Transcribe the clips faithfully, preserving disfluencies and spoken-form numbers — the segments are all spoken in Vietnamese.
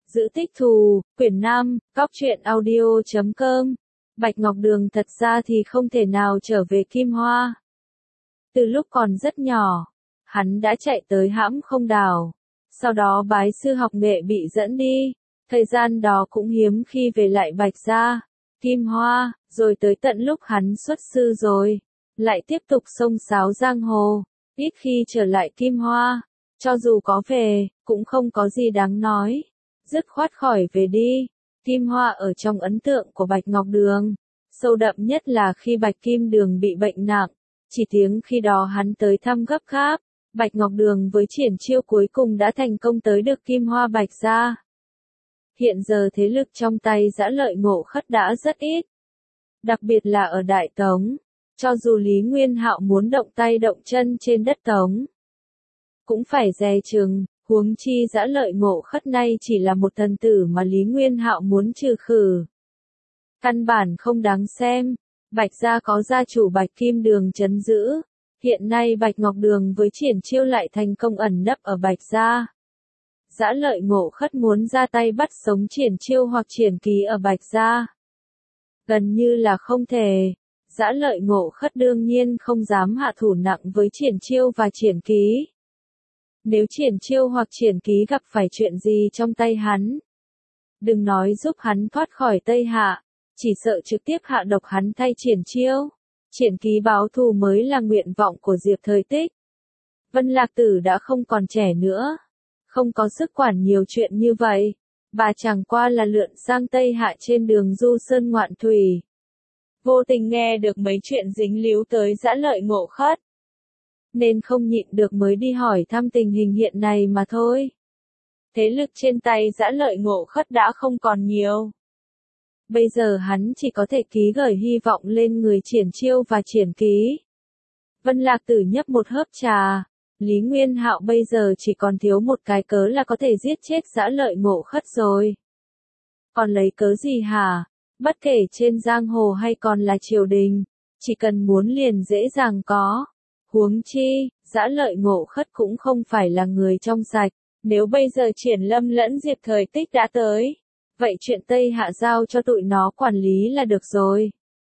Giữ tích thù, quyển năm, cóc truyện audio chấm com. Bạch Ngọc Đường thật ra thì không thể nào trở về Kim Hoa. Từ lúc còn rất nhỏ, hắn đã chạy tới hãm không đảo. Sau đó bái sư học nghệ bị dẫn đi. Thời gian đó cũng hiếm khi về lại Bạch gia, Kim Hoa, rồi tới tận lúc hắn xuất sư rồi. Lại tiếp tục xông xáo giang hồ. Ít khi trở lại Kim Hoa. Cho dù có về, cũng không có gì đáng nói. Dứt khoát khỏi về đi. Kim Hoa ở trong ấn tượng của Bạch Ngọc Đường. Sâu đậm nhất là khi Bạch Kim Đường bị bệnh nặng. Chỉ tiếng khi đó hắn tới thăm gấp gáp. Bạch Ngọc Đường với Triển Chiêu cuối cùng đã thành công tới được Kim Hoa Bạch gia. Hiện giờ thế lực trong tay Dã Lợi Ngộ Khất đã rất ít. Đặc biệt là ở Đại Tống. Cho dù Lý Nguyên Hạo muốn động tay động chân trên đất Tống, cũng phải dè chừng, huống chi Dã Lợi Ngộ Khất nay chỉ là một thần tử mà Lý Nguyên Hạo muốn trừ khử. Căn bản không đáng xem. Bạch gia có gia chủ Bạch Kim Đường trấn giữ. Hiện nay Bạch Ngọc Đường với Triển Chiêu lại thành công ẩn nấp ở Bạch gia. Dã Lợi Ngộ Khất muốn ra tay bắt sống Triển Chiêu hoặc Triển Ký ở Bạch gia, gần như là không thể. Dã Lợi Ngộ Khất đương nhiên không dám hạ thủ nặng với Triển Chiêu và Triển Ký. Nếu Triển Chiêu hoặc Triển Ký gặp phải chuyện gì trong tay hắn, đừng nói giúp hắn thoát khỏi Tây Hạ, chỉ sợ trực tiếp hạ độc hắn thay Triển Chiêu. Triển Ký báo thù mới là nguyện vọng của Diệp Thời Tích. Vân Lạc Tử đã không còn trẻ nữa, không có sức quản nhiều chuyện như vậy. Bà chẳng qua là lượn sang Tây Hạ trên đường du sơn ngoạn thủy. Vô tình nghe được mấy chuyện dính líu tới Dã Lợi Ngộ Khất, nên không nhịn được mới đi hỏi thăm tình hình hiện này mà thôi. Thế lực trên tay Dã Lợi Ngộ Khất đã không còn nhiều. Bây giờ hắn chỉ có thể ký gửi hy vọng lên người Triển Chiêu và Triển Ký. Vân Lạc Tử nhấp một hớp trà. Lý Nguyên Hạo bây giờ chỉ còn thiếu một cái cớ là có thể giết chết Dã Lợi Ngộ Khất rồi. Còn lấy cớ gì hả? Bất kể trên giang hồ hay còn là triều đình, chỉ cần muốn liền dễ dàng có. Huống chi, Dã Lợi Ngộ Khất cũng không phải là người trong sạch. Nếu bây giờ Triển Lâm lẫn Diệp Thời Tích đã tới, vậy chuyện Tây Hạ giao cho tụi nó quản lý là được rồi.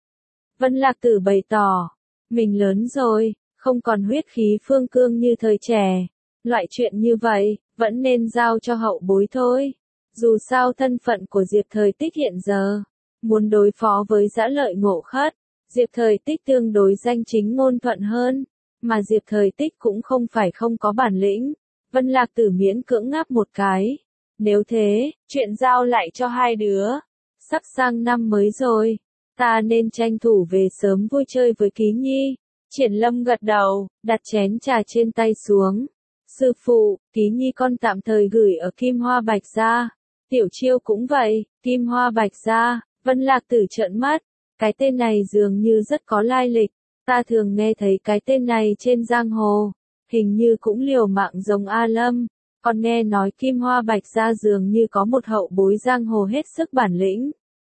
Vân Lạc Tử bày tỏ, mình lớn rồi, không còn huyết khí phương cương như thời trẻ. Loại chuyện như vậy, vẫn nên giao cho hậu bối thôi. Dù sao thân phận của Diệp Thời Tích hiện giờ, muốn đối phó với Dã Lợi Ngộ Khất, Diệp Thời Tích tương đối danh chính ngôn thuận hơn, mà Diệp Thời Tích cũng không phải không có bản lĩnh. Vân Lạc Tử miễn cưỡng ngáp một cái. Nếu thế, chuyện giao lại cho hai đứa. Sắp sang năm mới rồi, ta nên tranh thủ về sớm vui chơi với Ký Nhi. Triển Lâm gật đầu, đặt chén trà trên tay xuống. Sư phụ, Ký Nhi con tạm thời gửi ở Kim Hoa Bạch gia. Tiểu Chiêu cũng vậy, Kim Hoa Bạch gia. Vân Lạc Tử trợn mắt. Cái tên này dường như rất có lai lịch. Ta thường nghe thấy cái tên này trên giang hồ. Hình như cũng liều mạng giống A Lâm. Còn nghe nói Kim Hoa Bạch gia dường như có một hậu bối giang hồ hết sức bản lĩnh.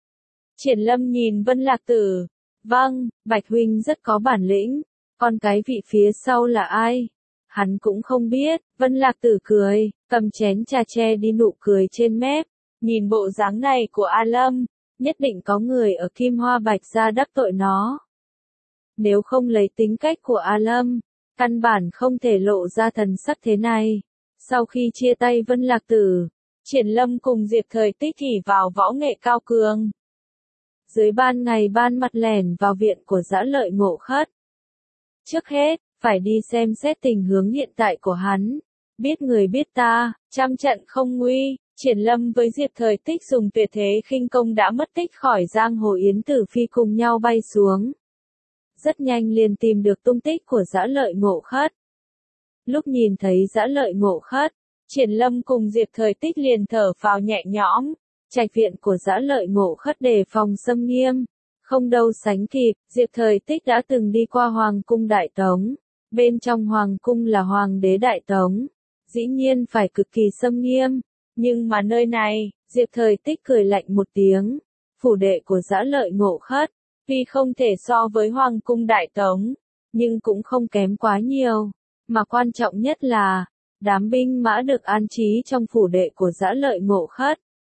Triển Lâm nhìn Vân Lạc Tử. Vâng, Bạch huynh rất có bản lĩnh. Còn cái vị phía sau là ai? Hắn cũng không biết. Vân Lạc Tử cười, cầm chén trà che đi nụ cười trên mép. Nhìn bộ dáng này của A Lâm, nhất định có người ở Kim Hoa Bạch gia đắc tội nó. Nếu không lấy tính cách của A Lâm, căn bản không thể lộ ra thần sắc thế này. Sau khi chia tay Vân Lạc Tử, Triển Lâm cùng Diệp Thời Tích ỷ vào võ nghệ cao cường. Dưới ban ngày ban mặt lẻn vào viện của Dã Lợi Ngộ Khất. Trước hết, phải đi xem xét tình huống hiện tại của hắn. Biết người biết ta, trăm trận không nguy. Triển Lâm với Diệp Thời Tích dùng tuyệt thế khinh công đã mất tích khỏi giang hồ Yến Tử Phi cùng nhau bay xuống. Rất nhanh liền tìm được tung tích của Dã Lợi Ngộ Khất. Lúc nhìn thấy Dã Lợi Ngộ Khất, Triển Lâm cùng Diệp Thời Tích liền thở phào nhẹ nhõm. Trạch viện của Dã Lợi Ngộ Khất đề phòng xâm nghiêm, không đâu sánh kịp. Diệp Thời Tích đã từng đi qua Hoàng cung Đại Tống. Bên trong Hoàng cung là Hoàng đế Đại Tống, dĩ nhiên phải cực kỳ xâm nghiêm. Nhưng mà nơi này, Diệp Thời Tích cười lạnh một tiếng. Phủ đệ của Dã Lợi Ngộ Khất, tuy không thể so với Hoàng cung Đại Tống, nhưng cũng không kém quá nhiều. Mà quan trọng nhất là, đám binh mã được an trí trong phủ đệ của Dã Lợi Ngộ Khất,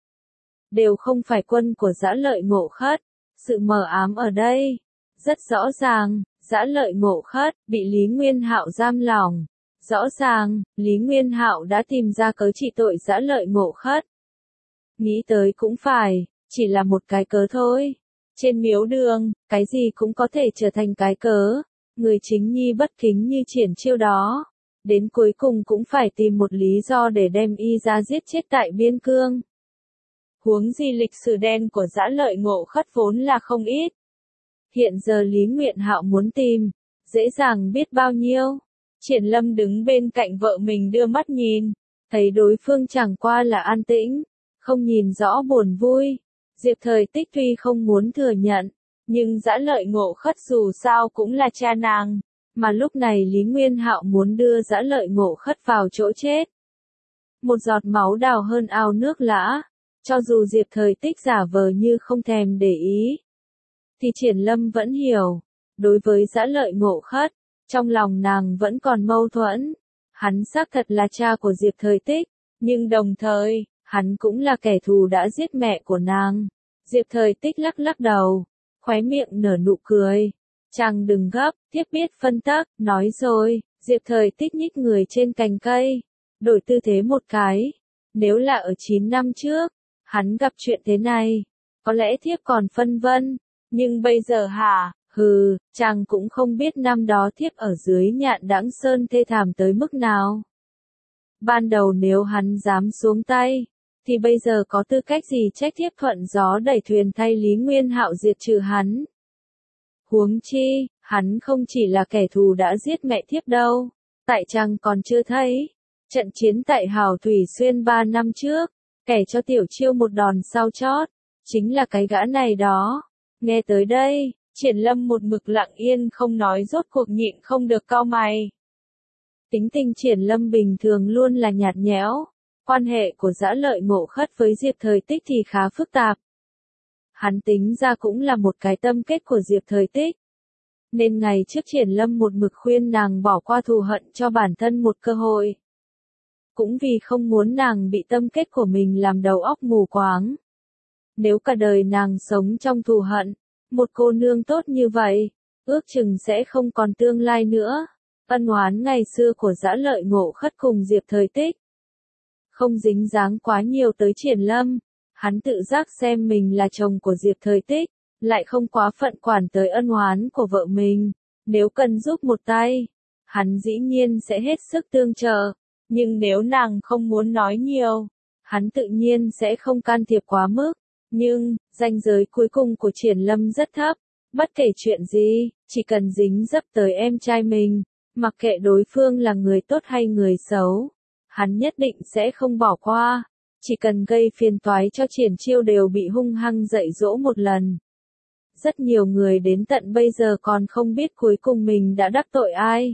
đều không phải quân của Dã Lợi Ngộ Khất. Sự mờ ám ở đây rất rõ ràng, Dã Lợi Ngộ Khất bị Lý Nguyên Hạo giam lỏng. Rõ ràng, Lý Nguyên Hạo đã tìm ra cớ trị tội Dã Lợi Ngộ Khất. Nghĩ tới cũng phải, chỉ là một cái cớ thôi. Trên miếu đường, cái gì cũng có thể trở thành cái cớ. Người chính nhi bất kính như Triển Chiêu đó, đến cuối cùng cũng phải tìm một lý do để đem y ra giết chết tại biên cương. Huống gì lịch sử đen của Dã Lợi Ngộ Khất vốn là không ít. Hiện giờ Lý Nguyên Hạo muốn tìm, dễ dàng biết bao nhiêu. Triển Lâm đứng bên cạnh vợ mình đưa mắt nhìn, thấy đối phương chẳng qua là an tĩnh, không nhìn rõ buồn vui. Diệp Thời Tích tuy không muốn thừa nhận, nhưng Dã Lợi Ngộ Khất dù sao cũng là cha nàng, mà lúc này Lý Nguyên Hạo muốn đưa Dã Lợi Ngộ Khất vào chỗ chết. Một giọt máu đào hơn ao nước lã, cho dù Diệp Thời Tích giả vờ như không thèm để ý, thì Triển Lâm vẫn hiểu, đối với Dã Lợi Ngộ Khất, trong lòng nàng vẫn còn mâu thuẫn. Hắn xác thật là cha của Diệp Thời Tích, nhưng đồng thời, hắn cũng là kẻ thù đã giết mẹ của nàng. Diệp Thời Tích lắc lắc đầu, khóe miệng nở nụ cười. Chàng đừng gấp, tiếp biết phân tắc, nói rồi. Diệp Thời Tích nhích người trên cành cây, đổi tư thế một cái. Nếu là ở chín năm trước, hắn gặp chuyện thế này, có lẽ thiếp còn phân vân, nhưng bây giờ hả? Hừ, chàng cũng không biết năm đó thiếp ở dưới Nhạn Đãng Sơn thê thảm tới mức nào. Ban đầu nếu hắn dám xuống tay, thì bây giờ có tư cách gì trách thiếp thuận gió đẩy thuyền thay Lý Nguyên Hạo diệt trừ hắn. Huống chi, hắn không chỉ là kẻ thù đã giết mẹ thiếp đâu, tại chàng còn chưa thấy. Trận chiến tại Hào Thủy Xuyên ba năm trước, kẻ cho Tiểu Chiêu một đòn sau chót, chính là cái gã này đó. Nghe tới đây, Triển Lâm một mực lặng yên không nói, rốt cuộc nhịn không được cau mày. Tính tình Triển Lâm bình thường luôn là nhạt nhẽo, quan hệ của Dã Lợi Ngộ Khất với Diệp Thời Tích thì khá phức tạp. Hắn tính ra cũng là một cái tâm kết của Diệp Thời Tích. Nên ngày trước Triển Lâm một mực khuyên nàng bỏ qua thù hận cho bản thân một cơ hội. Cũng vì không muốn nàng bị tâm kết của mình làm đầu óc mù quáng. Nếu cả đời nàng sống trong thù hận, một cô nương tốt như vậy, ước chừng sẽ không còn tương lai nữa. Ân oán ngày xưa của Dã Lợi Ngộ Khất cùng Diệp Thời Tích không dính dáng quá nhiều tới Triển Lâm. Hắn tự giác xem mình là chồng của Diệp Thời Tích, lại không quá phận quản tới ân oán của vợ mình. Nếu cần giúp một tay, hắn dĩ nhiên sẽ hết sức tương trợ. Nhưng nếu nàng không muốn nói nhiều, hắn tự nhiên sẽ không can thiệp quá mức. Nhưng, ranh giới cuối cùng của Triển Lâm rất thấp. Bất kể chuyện gì, chỉ cần dính dấp tới em trai mình, mặc kệ đối phương là người tốt hay người xấu, hắn nhất định sẽ không bỏ qua. Chỉ cần gây phiền toái cho Triển Chiêu đều bị hung hăng dạy dỗ một lần. Rất nhiều người đến tận bây giờ còn không biết cuối cùng mình đã đắc tội ai.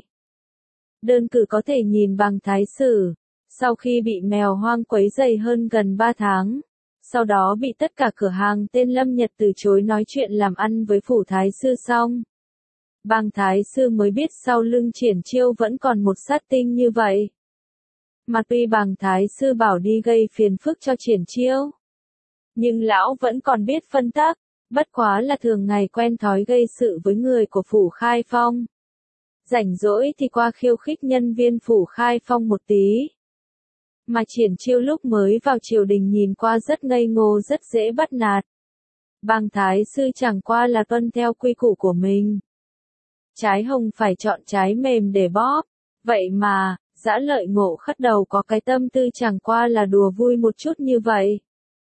Đơn cử có thể nhìn bằng Thái Sử, sau khi bị mèo hoang quấy rầy hơn gần ba tháng, sau đó bị tất cả cửa hàng tên Lâm Nhật từ chối nói chuyện làm ăn với phủ Thái Sư xong. Bang Thái Sư mới biết sau lưng Triển Chiêu vẫn còn một sát tinh như vậy. Mà tuy bang Thái Sư bảo đi gây phiền phức cho Triển Chiêu, nhưng lão vẫn còn biết phân tắc, bất quá là thường ngày quen thói gây sự với người của phủ Khai Phong. Rảnh rỗi thì qua khiêu khích nhân viên phủ Khai Phong một tí. Mà Triển Chiêu lúc mới vào triều đình nhìn qua rất ngây ngô, rất dễ bắt nạt. Bang Thái Sư chẳng qua là tuân theo quy củ của mình. Trái hồng phải chọn trái mềm để bóp. Vậy mà, Dã Lợi Ngộ Khất đầu có cái tâm tư chẳng qua là đùa vui một chút như vậy.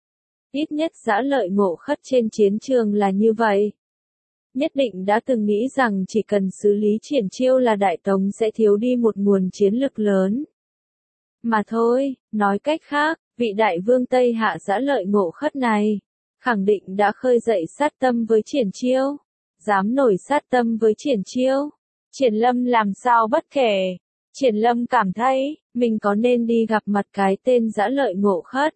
Ít nhất Dã Lợi Ngộ Khất trên chiến trường là như vậy. Nhất định đã từng nghĩ rằng chỉ cần xử lý Triển Chiêu là Đại Tống sẽ thiếu đi một nguồn chiến lực lớn. Mà thôi, nói cách khác, vị đại vương Tây Hạ Dã Lợi Ngộ Khất này, khẳng định đã khơi dậy sát tâm với Triển Chiêu. Dám nổi sát tâm với Triển Chiêu. Triển Lâm làm sao bất kể. Triển Lâm cảm thấy, mình có nên đi gặp mặt cái tên Dã Lợi Ngộ Khất.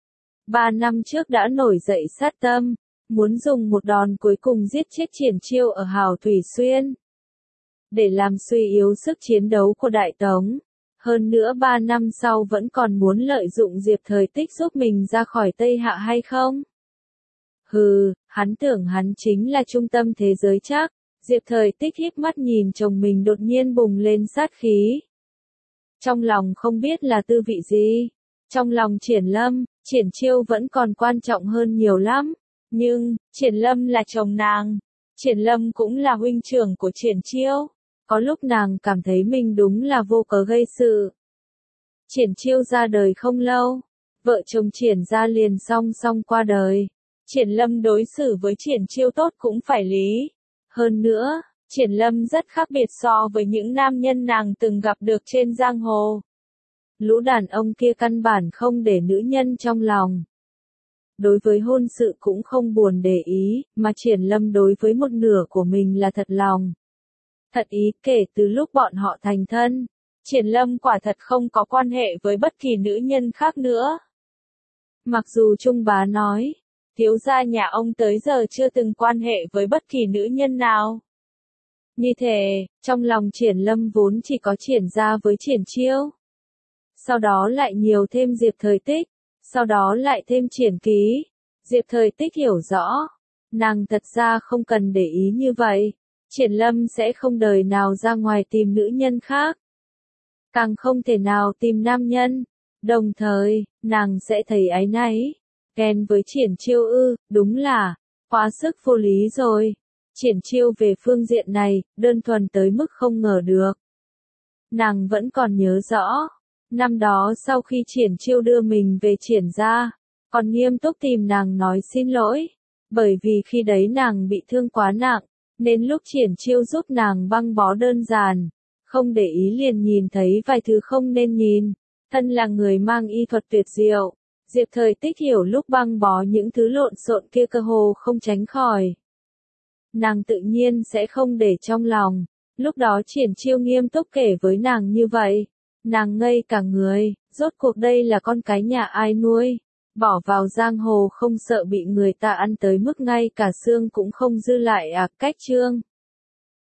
Ba năm trước đã nổi dậy sát tâm, muốn dùng một đòn cuối cùng giết chết Triển Chiêu ở Hào Thủy Xuyên. Để làm suy yếu sức chiến đấu của Đại Tống. Hơn nữa ba năm sau vẫn còn muốn lợi dụng Diệp Thời Tích giúp mình ra khỏi Tây Hạ hay không? Hừ, hắn tưởng hắn chính là trung tâm thế giới chắc. Diệp Thời Tích híp mắt nhìn chồng mình đột nhiên bùng lên sát khí. Trong lòng không biết là tư vị gì. Trong lòng Triển Lâm, Triển Chiêu vẫn còn quan trọng hơn nhiều lắm. Nhưng, Triển Lâm là chồng nàng. Triển Lâm cũng là huynh trưởng của Triển Chiêu. Có lúc nàng cảm thấy mình đúng là vô cớ gây sự. Triển Chiêu ra đời không lâu. Vợ chồng Triển gia liền song song qua đời. Triển Lâm đối xử với Triển Chiêu tốt cũng phải lý. Hơn nữa, Triển Lâm rất khác biệt so với những nam nhân nàng từng gặp được trên giang hồ. Lũ đàn ông kia căn bản không để nữ nhân trong lòng. Đối với hôn sự cũng không buồn để ý, mà Triển Lâm đối với một nửa của mình là thật lòng. Thật ý kể từ lúc bọn họ thành thân, Triển Lâm quả thật không có quan hệ với bất kỳ nữ nhân khác nữa. Mặc dù Trung Bá nói, thiếu gia nhà ông tới giờ chưa từng quan hệ với bất kỳ nữ nhân nào. Như thế, trong lòng Triển Lâm vốn chỉ có Triển gia với Triển Chiêu. Sau đó lại nhiều thêm Diệp Thời Tích, sau đó lại thêm Triển Ký. Diệp Thời Tích hiểu rõ, nàng thật ra không cần để ý như vậy. Triển Lâm sẽ không đời nào ra ngoài tìm nữ nhân khác. Càng không thể nào tìm nam nhân. Đồng thời, nàng sẽ thấy áy náy. Ghen với Triển Chiêu ư, đúng là, quá sức vô lý rồi. Triển Chiêu về phương diện này, đơn thuần tới mức không ngờ được. Nàng vẫn còn nhớ rõ. Năm đó sau khi Triển Chiêu đưa mình về Triển gia, còn nghiêm túc tìm nàng nói xin lỗi. Bởi vì khi đấy nàng bị thương quá nặng, nên lúc Triển Chiêu giúp nàng băng bó đơn giản. Không để ý liền nhìn thấy vài thứ không nên nhìn. Thân là người mang y thuật tuyệt diệu. Diệp Thời Tích hiểu lúc băng bó những thứ lộn xộn kia cơ hồ không tránh khỏi. Nàng tự nhiên sẽ không để trong lòng. Lúc đó Triển Chiêu nghiêm túc kể với nàng như vậy. Nàng ngây cả người, rốt cuộc đây là con cái nhà ai nuôi. Bỏ vào giang hồ không sợ bị người ta ăn tới mức ngay cả xương cũng không dư lại à, cách chương.